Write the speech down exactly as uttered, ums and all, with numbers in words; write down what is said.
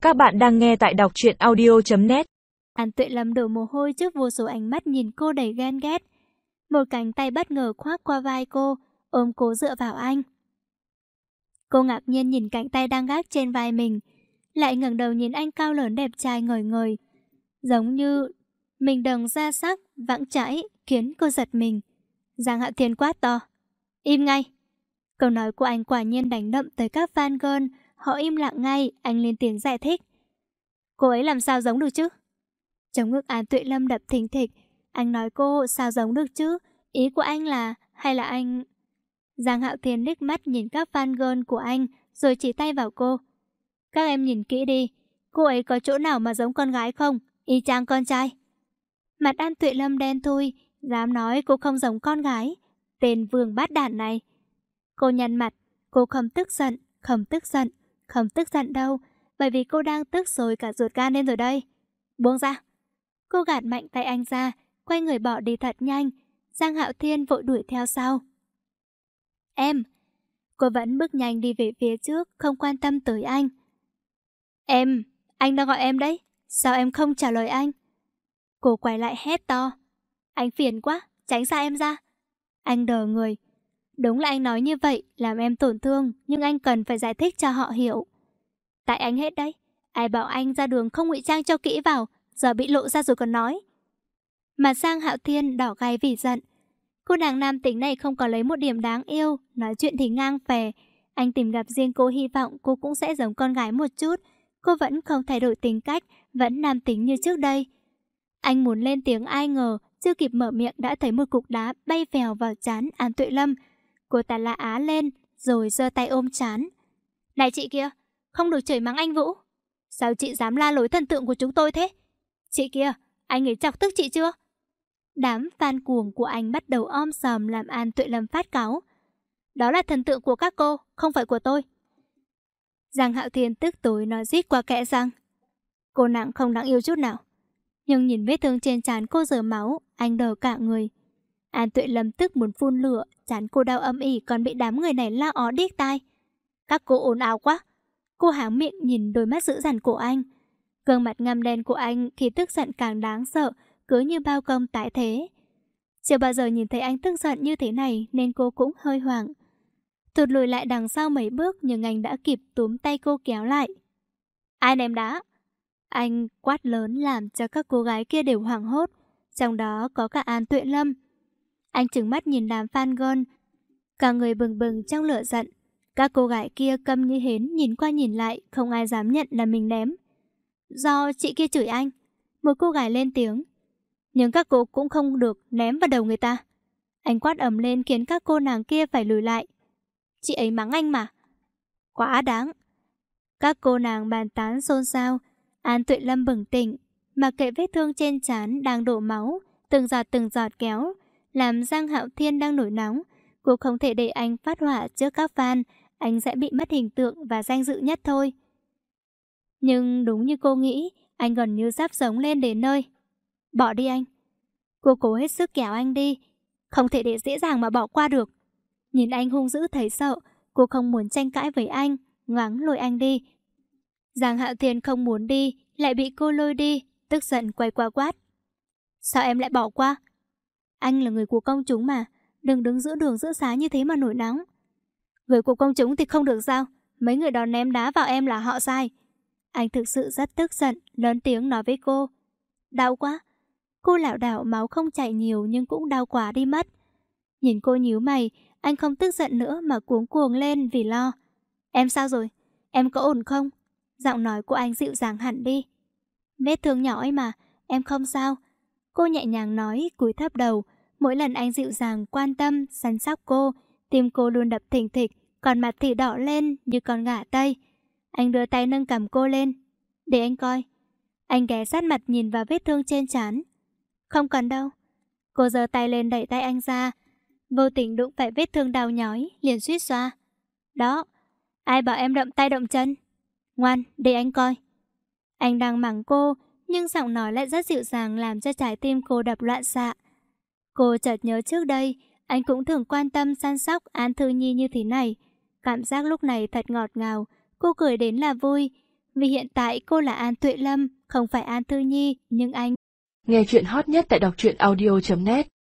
Các bạn đang nghe tại đọc truyện audio chấm net. An Tuệ Lâm đổ mồ hôi trước vô số ánh mắt nhìn cô đầy ghen ghét. Một cánh tay bất ngờ khoác qua vai cô, ôm cô dựa vào anh. Cô ngạc nhiên nhìn cánh tay đang gác trên vai mình, lại ngẩng đầu nhìn anh cao lớn đẹp trai ngời ngời, giống như mình đồng da sắc, vững chãi, khiến cô giật mình. Giang Hạo Thiên quát to: "Im ngay!" Câu nói của anh quả nhiên đánh đậm tới các fan girl, họ im lặng ngay. Anh lên tiếng giải thích: "Cô ấy làm sao giống được chứ?" Trong ngực An Tuệ Lâm đập thình thịch. Anh nói cô sao giống được chứ? Ý của anh là hay là anh... Giang Hạo Thiên liếc mắt nhìn các fan girl của anh, rồi chỉ tay vào cô: "Các em nhìn kỹ đi, cô ấy có chỗ nào mà giống con gái không? Y chang con trai." Mặt An Tuệ Lâm đen thui, dám nói cô không giống con gái. Tên vương bát đản này. Cô nhăn mặt. Cô không tức giận, không tức giận, không tức giận đâu, bởi vì cô đang tức rồi cả ruột gan lên rồi đây. Buông ra. Cô gạt mạnh tay anh ra, quay người bỏ đi thật nhanh. Giang Hạo Thiên vội đuổi theo sau. "Em." Cô vẫn bước nhanh đi về phía trước, không quan tâm tới anh. "Em, anh đang gọi em đấy. Sao em không trả lời anh?" Cô quay lại hét to: "Anh phiền quá, tránh xa em ra." Anh đờ người. Đúng là anh nói như vậy làm em tổn thương, nhưng anh cần phải giải thích cho họ hiểu. Tại anh hết đấy. Ai bảo anh ra đường không ngụy trang cho kỹ vào, giờ bị lộ ra rồi còn nói. Mà Giang Hạo Thiên đỏ gay vì giận. Cô nàng nam tính này không có lấy một điểm đáng yêu, nói chuyện thì ngang phè. Anh tìm gặp riêng cô, hy vọng cô cũng sẽ giống con gái một chút. Cô vẫn không thay đổi tính cách, vẫn nam tính như trước đây. Anh muốn lên tiếng, ai ngờ chưa kịp mở miệng đã thấy một cục đá bay vèo vào trán An Tuệ Lâm. Cô ta la á lên, rồi giơ tay ôm trán. "Này chị kia, không được chửi mắng anh Vũ. Sao chị dám la lối thần tượng của chúng tôi thế? Chị kia, anh ấy chọc tức chị chưa?" Đám fan cuồng của anh bắt đầu om sòm làm An Tuệ Lâm phát cáu. "Đó là thần tượng của các cô, không phải của tôi." Giang Hạo Thiên tức tối nói rít qua kẽ răng: "Cô nàng không đáng yêu chút nào." Nhưng nhìn vết thương trên trán cô rờ máu, anh đờ cả người. An Tuệ Lâm tức muốn phun lửa, trán cô đau âm ỉ còn bị đám người này la ó điếc tai. "Các cô ồn ào quá." Cô háng miệng nhìn đôi mắt dữ dằn của anh. Gương mặt ngăm đen của anh khi tức giận càng đáng sợ, cứ như bao công tái thế. Chưa bao giờ nhìn thấy anh tức giận như thế này nên cô cũng hơi hoảng. Thụt lùi lại đằng sau mấy bước, nhưng anh đã kịp túm tay cô kéo lại. "Ai ném đá?" Anh quát lớn làm cho các cô gái kia đều hoảng hốt, trong đó có cả An Tuệ Lâm. Anh trừng mắt nhìn đám fan girl, cả người bừng bừng trong lửa giận. Các cô gái kia câm như hến, nhìn qua nhìn lại, không ai dám nhận là mình ném. "Do chị kia chửi anh." Một cô gái lên tiếng. "Nhưng các cô cũng không được ném vào đầu người ta." Anh quát ầm lên khiến các cô nàng kia phải lùi lại. "Chị ấy mắng anh mà." "Quá đáng." Các cô nàng bàn tán xôn xao. An Tuệ Lâm bừng tỉnh, mặc kệ vết thương trên trán đang đổ máu, từng giọt từng giọt kéo, làm Giang Hạo Thiên đang nổi nóng. Cô không thể để anh phát hỏa trước các fan, anh sẽ bị mất hình tượng và danh dự nhất thôi. Nhưng đúng như cô nghĩ, anh gần như sắp sống lên đến nơi. "Bỏ đi anh." Cô cố hết sức kéo anh đi, không thể để dễ dàng mà bỏ qua được. Nhìn anh hung dữ thấy sợ, cô không muốn tranh cãi với anh, ngoáng lôi anh đi. Giang Hạo Thiên không muốn đi, lại bị cô lôi đi, tức giận quay qua quát: "Sao em lại bỏ qua?" "Anh là người của công chúng mà, đừng đứng giữa đường giữa xá như thế mà nổi nóng." "Người của công chúng thì không được sao? Mấy người đó ném đá vào em là họ sai." Anh thực sự rất tức giận, lớn tiếng nói với cô. "Đau quá." Cô lảo đảo, máu không chảy nhiều nhưng cũng đau quá đi mất. Nhìn cô nhíu mày, anh không tức giận nữa mà cuống cuồng lên vì lo. "Em sao rồi? Em có ổn không?" Giọng nói của anh dịu dàng hẳn đi. "Vết thương nhỏ ấy mà, em không sao." Cô nhẹ nhàng nói, cúi thấp đầu. Mỗi lần anh dịu dàng, quan tâm, săn sóc cô, tim cô luôn đập thình thịch, còn mặt thì đỏ lên như con gà Tây. Anh đưa tay nâng cằm cô lên. "Để anh coi." Anh ghé sát mặt nhìn vào vết thương trên trán. "Không cần đâu." Cô giơ tay lên đẩy tay anh ra, vô tình đụng phải vết thương đau nhói, liền suýt xoa. "Đó, ai bảo em động tay động chân? Ngoan, để anh coi." Anh đang mắng cô, nhưng giọng nói lại rất dịu dàng làm cho trái tim cô đập loạn xạ. Cô chợt nhớ trước đây, anh cũng thường quan tâm săn sóc An Thư Nhi như thế này. Cảm giác lúc này thật ngọt ngào, cô cười đến là vui. Vì hiện tại cô là An Tuệ Lâm, không phải An Thư Nhi, nhưng anh... Nghe chuyện hot nhất tại đọc truyện audio chấm net